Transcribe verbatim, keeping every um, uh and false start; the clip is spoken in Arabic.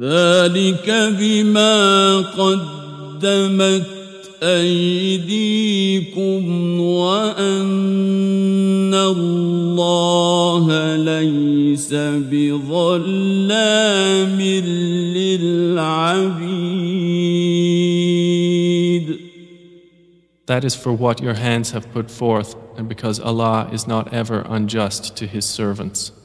ذلك بما قدمت أيديكم وأن الله ليس بظلام للعبيد. That is for what your hands have put forth, and because Allah is not ever unjust to His servants.